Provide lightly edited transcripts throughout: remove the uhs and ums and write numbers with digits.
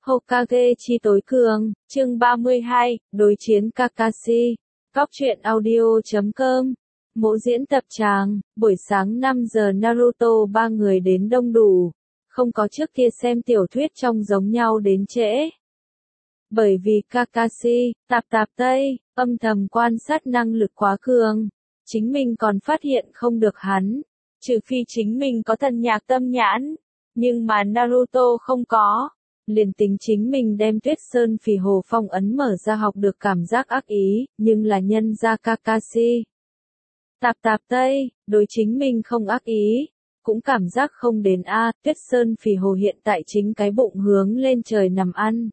Hokage chi tối cường, chương 32, đối chiến Kakashi. Góc truyện audio.com. Mộ diễn tập tràng, buổi sáng 5 giờ Naruto ba người đến đông đủ, không có trước kia xem tiểu thuyết trong giống nhau đến trễ. Bởi vì Kakashi, tạp Tây, âm thầm quan sát năng lực quá cường, chính mình còn phát hiện không được hắn, trừ phi chính mình có thần nhạc tâm nhãn, nhưng mà Naruto không có. Liền tính chính mình đem Tuyết Sơn Phỉ Hồ phong ấn mở ra học được cảm giác ác ý, nhưng là nhân ra Kakashi. Tạp Tây, đối chính mình không ác ý, cũng cảm giác không đến Tuyết Sơn Phỉ Hồ hiện tại chính cái bụng hướng lên trời nằm ăn.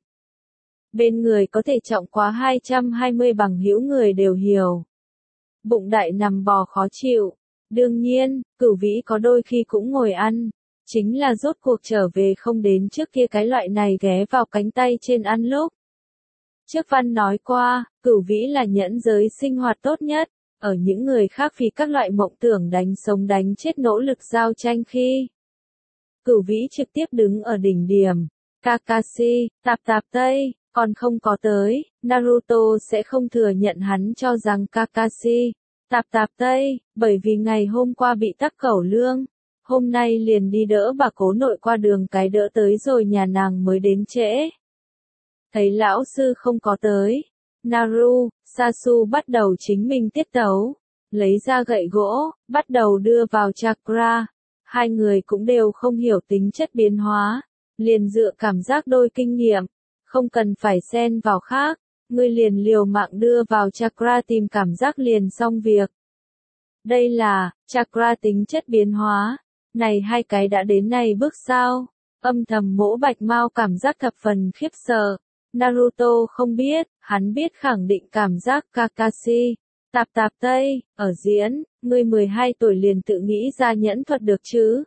Bên người có thể trọng quá 220 bằng hữu người đều hiểu. Bụng đại nằm bò khó chịu. Đương nhiên, Cửu Vĩ có đôi khi cũng ngồi ăn. Chính là rốt cuộc trở về không đến trước kia cái loại này ghé vào cánh tay trên ăn lúc. Trước văn nói qua, Cửu Vĩ là nhẫn giới sinh hoạt tốt nhất, ở những người khác vì các loại mộng tưởng đánh sống đánh chết nỗ lực giao tranh khi. Cửu Vĩ trực tiếp đứng ở đỉnh điểm, Kakashi, tạp Tây, còn không có tới, Naruto sẽ không thừa nhận hắn cho rằng Kakashi, tạp Tây, bởi vì ngày hôm qua bị tắc cẩu lương. Hôm nay liền đi đỡ bà cố nội qua đường cái đỡ tới rồi nhà nàng mới đến trễ. Thấy lão sư không có tới, Naru, Sasu bắt đầu chính mình tiết tấu, lấy ra gậy gỗ, bắt đầu đưa vào chakra. Hai người cũng đều không hiểu tính chất biến hóa, liền dựa cảm giác đôi kinh nghiệm, không cần phải xen vào khác, ngươi liền liều mạng đưa vào chakra tìm cảm giác liền xong việc. Đây là chakra tính chất biến hóa. Này hai cái đã đến này bước sao? Âm thầm Mỗ Bạch Mao cảm giác thập phần khiếp sợ. Naruto không biết, hắn biết khẳng định cảm giác Kakashi. Tạp Tây, ở diễn, ngươi 12 tuổi liền tự nghĩ ra nhẫn thuật được chứ?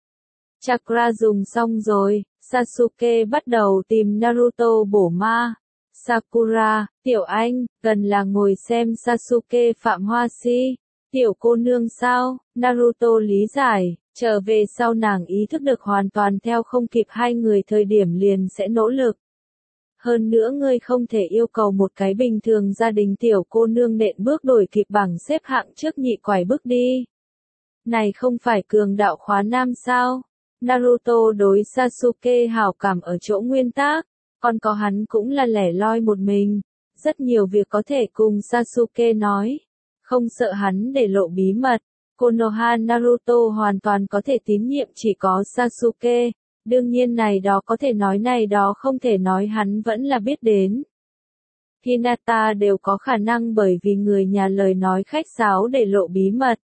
Chakra dùng xong rồi, Sasuke bắt đầu tìm Naruto bổ ma. Sakura, tiểu anh, gần là ngồi xem Sasuke phạm hoa si. Tiểu cô nương sao? Naruto lý giải. Trở về sau nàng ý thức được hoàn toàn theo không kịp hai người thời điểm liền sẽ nỗ lực. Hơn nữa ngươi không thể yêu cầu một cái bình thường gia đình tiểu cô nương nện bước đổi kịp bảng xếp hạng trước nhị quải bước đi. Này không phải cường đạo khóa nam sao? Naruto đối Sasuke hảo cảm ở chỗ nguyên tắc, còn có hắn cũng là lẻ loi một mình, rất nhiều việc có thể cùng Sasuke nói, không sợ hắn để lộ bí mật. Konoha Naruto hoàn toàn có thể tín nhiệm chỉ có Sasuke, đương nhiên này đó có thể nói này đó không thể nói hắn vẫn là biết đến. Hinata đều có khả năng bởi vì người nhà lời nói khách sáo để lộ bí mật.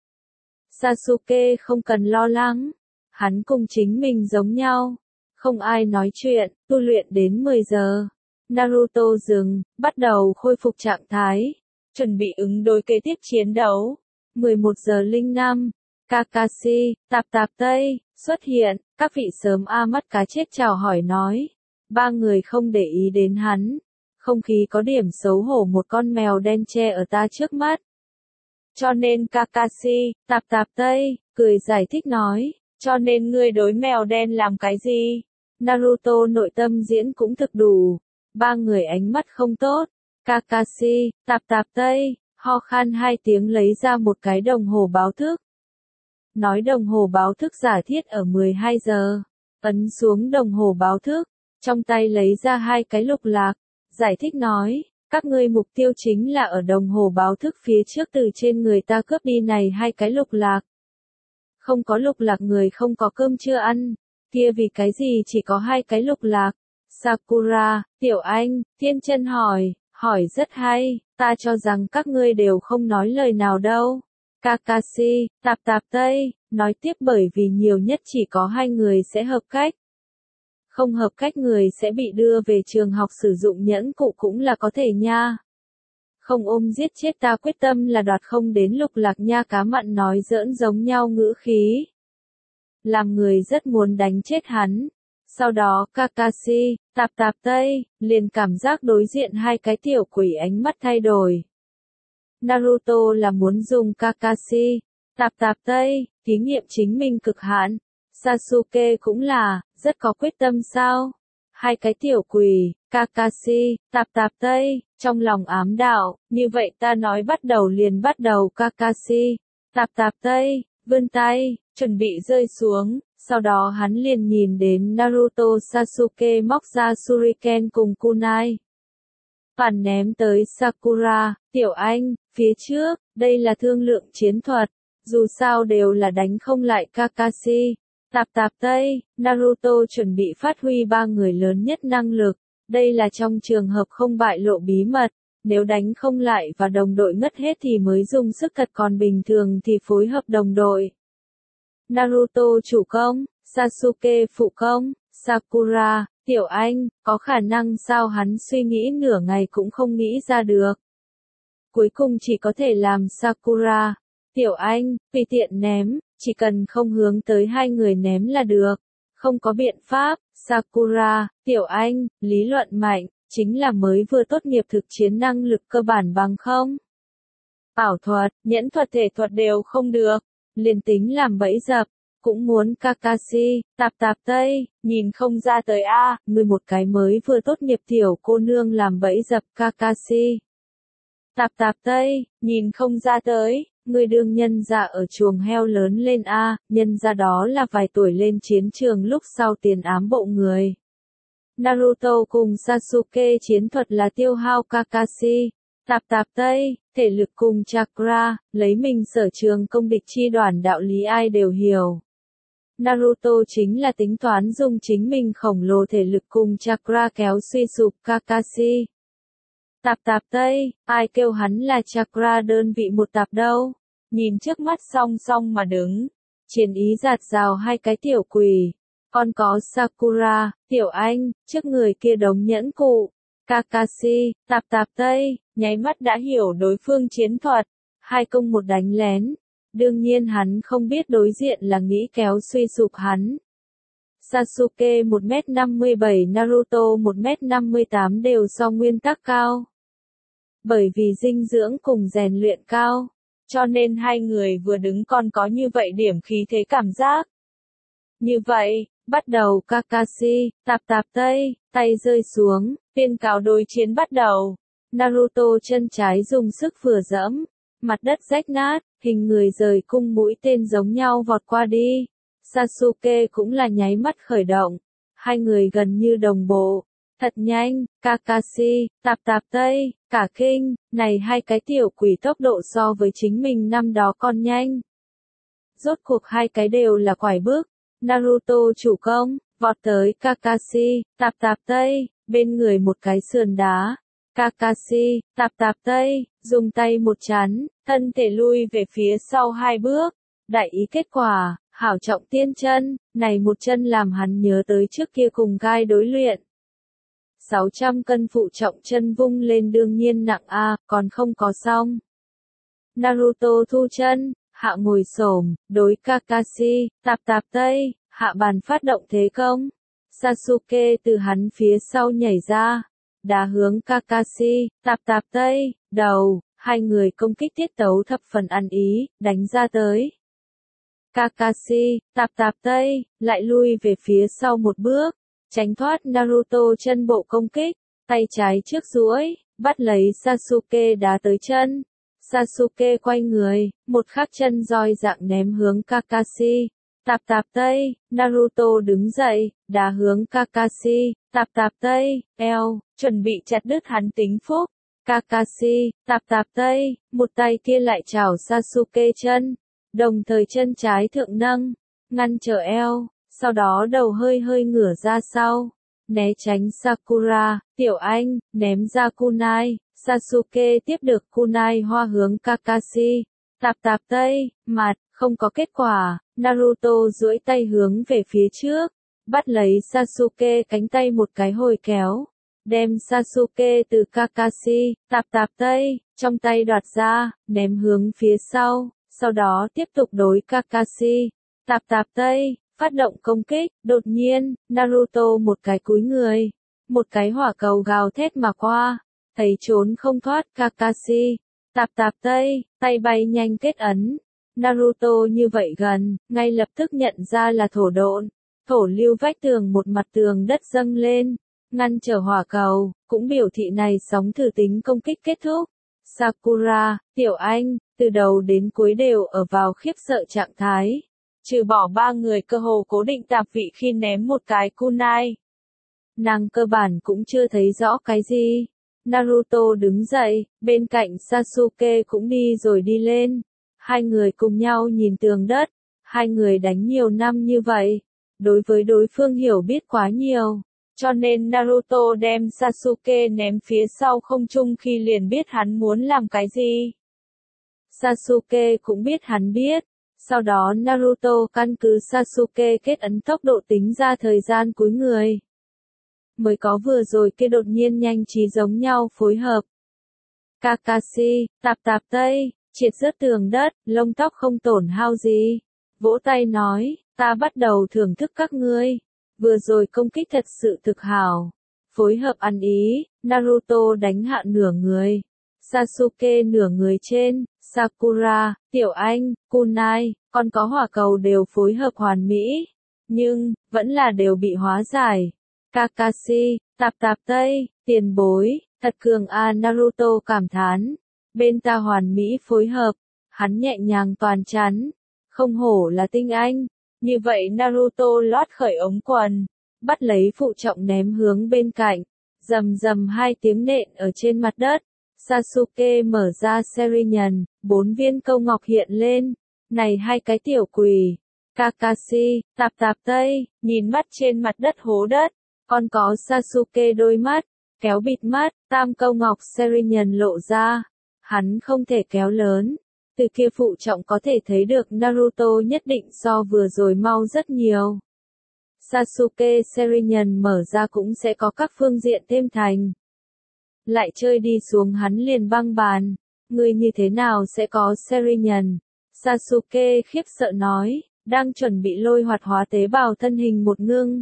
Sasuke không cần lo lắng, hắn cùng chính mình giống nhau, không ai nói chuyện, tu luyện đến 10 giờ. Naruto dừng, bắt đầu khôi phục trạng thái, chuẩn bị ứng đối kế tiếp chiến đấu. 11 giờ 05, Kakashi, tạp Tây, xuất hiện, các vị sớm mắt cá chết chào hỏi nói. Ba người không để ý đến hắn, không khí có điểm xấu hổ một con mèo đen che ở ta trước mắt. Cho nên Kakashi, tạp Tây, cười giải thích nói, cho nên ngươi đối mèo đen làm cái gì? Naruto nội tâm diễn cũng thực đủ, ba người ánh mắt không tốt. Kakashi, tạp Tây, ho khan hai tiếng lấy ra một cái đồng hồ báo thức. Nói đồng hồ báo thức giả thiết ở 12 giờ. Ấn xuống đồng hồ báo thức, trong tay lấy ra hai cái lục lạc. Giải thích nói, các ngươi mục tiêu chính là ở đồng hồ báo thức phía trước từ trên người ta cướp đi này hai cái lục lạc. Không có lục lạc người không có cơm chưa ăn. Kia vì cái gì chỉ có hai cái lục lạc? Sakura, tiểu anh, Thiên Chân hỏi rất hay, ta cho rằng các ngươi đều không nói lời nào đâu. Kakashi, tạp Tây, nói tiếp bởi vì nhiều nhất chỉ có hai người sẽ hợp cách. Không hợp cách người sẽ bị đưa về trường học sử dụng nhẫn cụ cũng là có thể nha. Không ôm giết chết ta quyết tâm là đoạt không đến lục lạc nha, cá mặn nói giỡn giống nhau ngữ khí. Làm người rất muốn đánh chết hắn. Sau đó Kakashi, tạp Tây, liền cảm giác đối diện hai cái tiểu quỷ ánh mắt thay đổi. Naruto là muốn dùng Kakashi, tạp Tây, thí nghiệm chính mình cực hạn. Sasuke cũng là, rất có quyết tâm sao? hai cái tiểu quỷ, Kakashi, Tạp Tạp Tây, trong lòng ám đạo, như vậy ta nói bắt đầu liền bắt đầu. Kakashi, Tạp Tạp Tây, vươn tay, chuẩn bị rơi xuống, sau đó hắn liền nhìn đến Naruto Sasuke móc ra Shuriken cùng kunai. Phản ném tới Sakura, tiểu anh, phía trước, đây là thương lượng chiến thuật, dù sao đều là đánh không lại Kakashi. Tạp Tạp Tây, Naruto chuẩn bị phát huy ba người lớn nhất năng lực, đây là trong trường hợp không bại lộ bí mật, nếu đánh không lại và đồng đội ngất hết thì mới dùng sức thật, còn bình thường thì phối hợp đồng đội. Naruto chủ công, Sasuke phụ công, Sakura, tiểu anh, có khả năng sao? Hắn suy nghĩ nửa ngày cũng không nghĩ ra được. Cuối cùng chỉ có thể làm Sakura, tiểu anh, tùy tiện ném, chỉ cần không hướng tới hai người ném là được. Không có biện pháp, Sakura, tiểu anh, lý luận mạnh, chính là mới vừa tốt nghiệp thực chiến năng lực cơ bản bằng không. Ảo thuật, nhẫn thuật, thể thuật đều không được, liền tính làm bẫy dập, cũng muốn. Kakashi, Tạp Tạp Tây, nhìn không ra tới a, người một cái mới vừa tốt nghiệp tiểu cô nương làm bẫy dập. Kakashi, Tạp Tạp Tây, nhìn không ra tới, người đương nhân ra ở chuồng heo lớn lên a, nhân ra đó là vài tuổi lên chiến trường lúc sau tiền ám bộ người. Naruto cùng Sasuke chiến thuật là tiêu hao Kakashi, Tạp Tạp Tây, thể lực cùng chakra, lấy mình sở trường công địch chi đoàn đạo lý ai đều hiểu. Naruto chính là tính toán dùng chính mình khổng lồ thể lực cùng chakra kéo suy sụp Kakashi. Tạp Tạp Tây, ai kêu hắn là chakra đơn vị một tạp đâu, nhìn trước mắt song song mà đứng, chiến ý giạt rào hai cái tiểu quỷ, còn có Sakura, tiểu anh, trước người kia đống nhẫn cụ. Kakashi, Tạp Tạp Tây, nháy mắt đã hiểu đối phương chiến thuật, hai công một đánh lén. Đương nhiên hắn không biết đối diện là nghĩ kéo suy sụp hắn. Sasuke 1m57, Naruto 1m58 đều do nguyên tắc cao. Bởi vì dinh dưỡng cùng rèn luyện cao, cho nên hai người vừa đứng còn có như vậy điểm khí thế cảm giác. Như vậy, bắt đầu. Kakashi, Tạp Tạp Tây, tay rơi xuống, tuyên cáo đối chiến bắt đầu. Naruto chân trái dùng sức vừa dẫm, mặt đất rách nát, hình người rời cung mũi tên giống nhau vọt qua đi. Sasuke cũng là nháy mắt khởi động, hai người gần như đồng bộ, thật nhanh. Kakashi, Tạp Tạp Tây, cả kinh, này hai cái tiểu quỷ tốc độ so với chính mình năm đó còn nhanh. Rốt cuộc hai cái đều là quải bước. Naruto chủ công, vọt tới Kakashi, Tạp Tạp Tây, bên người một cái sườn đá. Kakashi, Tạp Tạp Tây, dùng tay một chắn, thân thể lui về phía sau hai bước. Đại ý kết quả, hảo trọng tiên chân, này một chân làm hắn nhớ tới trước kia cùng gai đối luyện. 600 cân phụ trọng chân vung lên đương nhiên nặng a, còn không có xong. Naruto thu chân, hạ ngồi xổm, đối Kakashi, Tạp Tạp Tây, hạ bàn phát động thế công. Sasuke từ hắn phía sau nhảy ra, đá hướng Kakashi, Tạp Tạp Tây, đầu, hai người công kích tiết tấu thập phần ăn ý, đánh ra tới. Kakashi, Tạp Tạp Tây, lại lui về phía sau một bước, tránh thoát Naruto chân bộ công kích, tay trái trước duỗi, bắt lấy Sasuke đá tới chân. Sasuke quay người, một khắc chân roi dạng ném hướng Kakashi. Tạp Tạp Tây, Naruto đứng dậy, đá hướng Kakashi. Tạp Tạp Tây, eo, chuẩn bị chặt đứt hắn tính phúc. Kakashi, Tạp Tạp Tây, một tay kia lại chảo Sasuke chân, đồng thời chân trái thượng nâng, ngăn trở eo, sau đó đầu hơi hơi ngửa ra sau, né tránh Sakura, tiểu anh, ném ra kunai. Sasuke tiếp được kunai hoa hướng Kakashi. Tạp Tạp Tây, mặt, không có kết quả. Naruto duỗi tay hướng về phía trước, bắt lấy Sasuke cánh tay một cái hồi kéo, đem Sasuke từ Kakashi, Tạp Tạp Tây, trong tay đoạt ra, ném hướng phía sau đó tiếp tục đối Kakashi. Tạp Tạp Tây, phát động công kích, đột nhiên, Naruto một cái cúi người, một cái hỏa cầu gào thét mà qua, thấy trốn không thoát Kakashi. Tạp Tạp Tây, tay bay nhanh kết ấn. Naruto như vậy gần, ngay lập tức nhận ra là thổ độn, thổ lưu vách tường, một mặt tường đất dâng lên, ngăn trở hỏa cầu, cũng biểu thị này sóng thử tính công kích kết thúc. Sakura, Tiểu Anh, từ đầu đến cuối đều ở vào khiếp sợ trạng thái. Trừ bỏ ba người cơ hồ cố định tạp vị khi ném một cái kunai. Nàng cơ bản cũng chưa thấy rõ cái gì. Naruto đứng dậy, bên cạnh Sasuke cũng đi rồi đi lên. Hai người cùng nhau nhìn tường đất. Hai người đánh nhiều năm như vậy. Đối với đối phương hiểu biết quá nhiều. Cho nên Naruto đem Sasuke ném phía sau không trung khi liền biết hắn muốn làm cái gì. Sasuke cũng biết hắn biết. Sau đó Naruto căn cứ Sasuke kết ấn tốc độ tính ra thời gian cúi người. Mới có vừa rồi kia đột nhiên nhanh trí giống nhau phối hợp. Kakashi, tạp tạp tây, triệt rớt tường đất, lông tóc không tổn hao gì. Vỗ tay nói, ta bắt đầu thưởng thức các ngươi. Vừa rồi công kích thật sự thực hảo. Phối hợp ăn ý, Naruto đánh hạ nửa người. Sasuke nửa người trên, Sakura, Tiểu Anh, Kunai, còn có hỏa cầu đều phối hợp hoàn mỹ. Nhưng, vẫn là đều bị hóa giải. Kakashi, tạp tạp tây, tiền bối, thật cường a Naruto cảm thán. Bên ta hoàn mỹ phối hợp, hắn nhẹ nhàng toàn chắn. Không hổ là tinh anh. Như vậy Naruto lót khởi ống quần, bắt lấy phụ trọng ném hướng bên cạnh. Rầm rầm hai tiếng nện ở trên mặt đất. Sasuke mở ra Sharingan, 4 viên câu ngọc hiện lên. Này hai cái tiểu quỷ. Kakashi, tạp tạp tây, nhìn mắt trên mặt đất hố đất. Còn có Sasuke đôi mắt, kéo bịt mắt, tam câu ngọc Sharingan lộ ra. Hắn không thể kéo lớn. Từ kia phụ trọng có thể thấy được Naruto nhất định so vừa rồi mau rất nhiều. Sasuke Sharingan mở ra cũng sẽ có các phương diện thêm thành. Lại chơi đi xuống hắn liền băng bàn. Người như thế nào sẽ có Sharingan? Sasuke khiếp sợ nói, đang chuẩn bị lôi hoạt hóa tế bào thân hình một ngưng.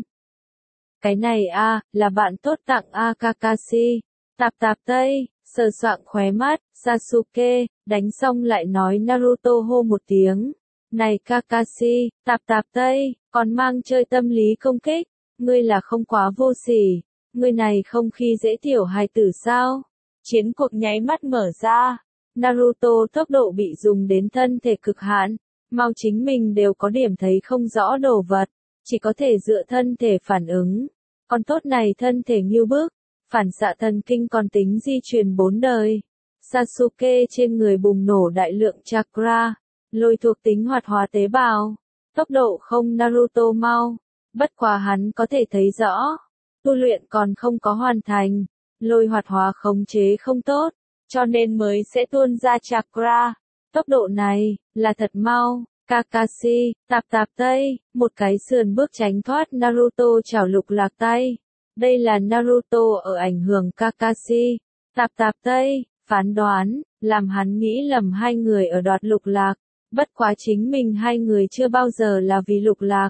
Cái này là bạn tốt tặng Kakashi. Tạp tạp tây, sờ soạng khóe mắt, Sasuke, đánh xong lại nói Naruto hô một tiếng. Này Kakashi, tạp tạp tây, còn mang chơi tâm lý công kích, ngươi là không quá vô sỉ, ngươi này không khi dễ tiểu hài tử sao? Chiến cuộc nháy mắt mở ra, Naruto tốc độ bị dùng đến thân thể cực hạn, mau chính mình đều có điểm thấy không rõ đồ vật, chỉ có thể dựa thân thể phản ứng. Còn tốt này thân thể nghiêu bức, phản xạ thần kinh còn tính di truyền 4 đời. Sasuke trên người bùng nổ đại lượng chakra, lôi thuộc tính hoạt hóa tế bào. Tốc độ không Naruto mau, bất quá hắn có thể thấy rõ. Tu luyện còn không có hoàn thành, lôi hoạt hóa khống chế không tốt, cho nên mới sẽ tuôn ra chakra. Tốc độ này, là thật mau. Kakashi, tạp tạp tây, một cái sườn bước tránh thoát Naruto chảo lục lạc tay. Đây là Naruto ở ảnh hưởng Kakashi. Tạp tạp tây, phán đoán, làm hắn nghĩ lầm hai người ở đoạt lục lạc. Bất quá chính mình hai người chưa bao giờ là vì lục lạc.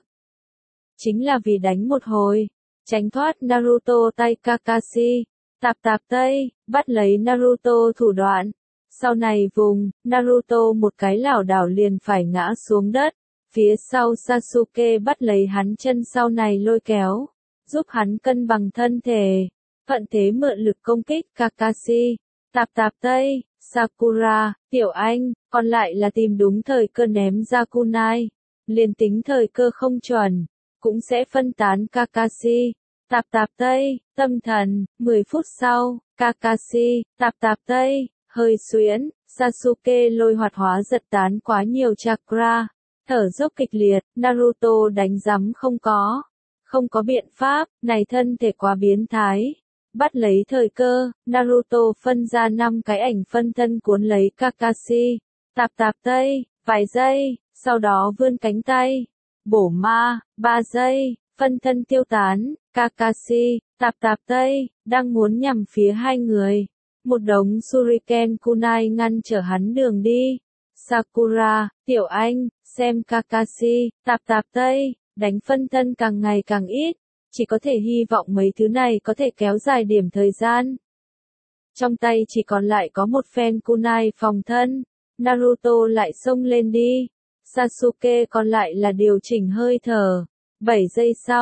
Chính là vì đánh một hồi. Tránh thoát Naruto tay Kakashi. Tạp tạp tây, bắt lấy Naruto thủ đoạn. Sau này vùng, Naruto một cái lảo đảo liền phải ngã xuống đất. Phía sau Sasuke bắt lấy hắn chân sau này lôi kéo, giúp hắn cân bằng thân thể. Thuận thế mượn lực công kích Kakashi. Tạp tạp tây, Sakura, Tiểu Anh, còn lại là tìm đúng thời cơ ném ra kunai. Liền tính thời cơ không chuẩn, cũng sẽ phân tán Kakashi. Tạp tạp tây, tâm thần, 10 phút sau, Kakashi, tạp tạp tây, hơi xuyễn, Sasuke lôi hoạt hóa giật tán quá nhiều chakra. Thở dốc kịch liệt, Naruto đánh rắm không có. Không có biện pháp, này thân thể quá biến thái. Bắt lấy thời cơ, Naruto phân ra 5 cái ảnh phân thân cuốn lấy Kakashi. Tạp tạp tây, vài giây, sau đó vươn cánh tay. Bổ ma, 3 giây, phân thân tiêu tán. Kakashi, tạp tạp tây, đang muốn nhằm phía hai người. Một đống shuriken kunai ngăn trở hắn đường đi. Sakura, Tiểu Anh, xem Kakashi, tạp tạp tây, đánh phân thân càng ngày càng ít. Chỉ có thể hy vọng mấy thứ này có thể kéo dài điểm thời gian. Trong tay chỉ còn lại có một phen kunai phòng thân. Naruto lại xông lên đi. Sasuke còn lại là điều chỉnh hơi thở. 7 giây sau,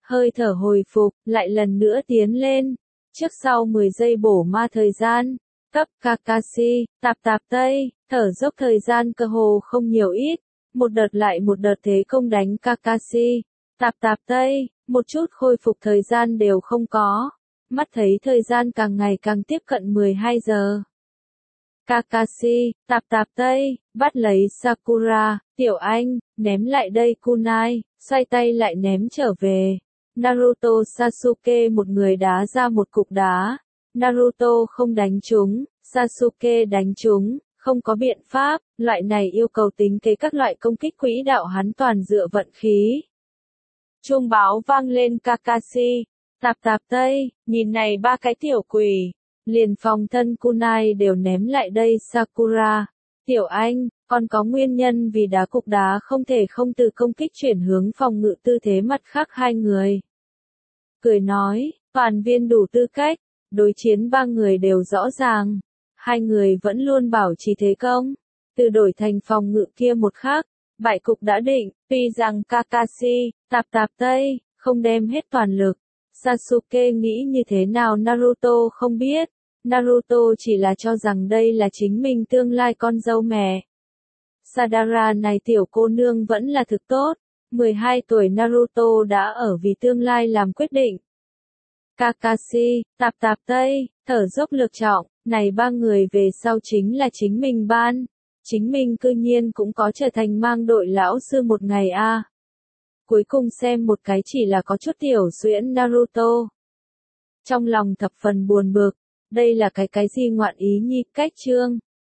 hơi thở hồi phục, lại lần nữa tiến lên. Trước sau 10 giây bổ ma thời gian. Cấp Kakashi, tạp tạp Tây, thở dốc thời gian cơ hồ không nhiều ít. Một đợt lại một đợt thế công đánh Kakashi. Tạp tạp Tây, một chút khôi phục thời gian đều không có. Mắt thấy thời gian càng ngày càng tiếp cận 12 giờ. Kakashi, tạp tạp Tây, bắt lấy Sakura, Tiểu Anh, ném lại đây kunai, xoay tay lại ném trở về. Naruto Sasuke một người đá ra một cục đá. Naruto không đánh trúng, Sasuke đánh trúng, không có biện pháp, loại này yêu cầu tính kế các loại công kích quỹ đạo hắn toàn dựa vận khí. Chuông báo vang lên Kakashi, tạp tạp Tây, nhìn này ba cái tiểu quỷ, liền phòng thân kunai đều ném lại đây Sakura. Tiểu Anh, còn có nguyên nhân vì đá cục đá không thể không từ công kích chuyển hướng phòng ngự tư thế mặt khác hai người. Cười nói, toàn viên đủ tư cách, đối chiến ba người đều rõ ràng. Hai người vẫn luôn bảo trì thế công. Từ đổi thành phòng ngự kia một khắc, bại cục đã định, tuy rằng Kakashi, tạp tạp Tây, không đem hết toàn lực. Sasuke nghĩ như thế nào Naruto không biết. Naruto chỉ là cho rằng đây là chính mình tương lai con dâu mẹ. Sadara này tiểu cô nương vẫn là thực tốt. 12 tuổi Naruto đã ở vì tương lai làm quyết định. Kakashi, tạp tạp Tây, thở dốc lực trọng, này ba người về sau chính là chính mình ban. Chính mình cư nhiên cũng có trở thành mang đội lão sư một ngày a. Cuối cùng xem một cái chỉ là có chút tiểu xuyễn Naruto. Trong lòng thập phần buồn bực, đây là cái gì ngoạn ý nhi cách chương.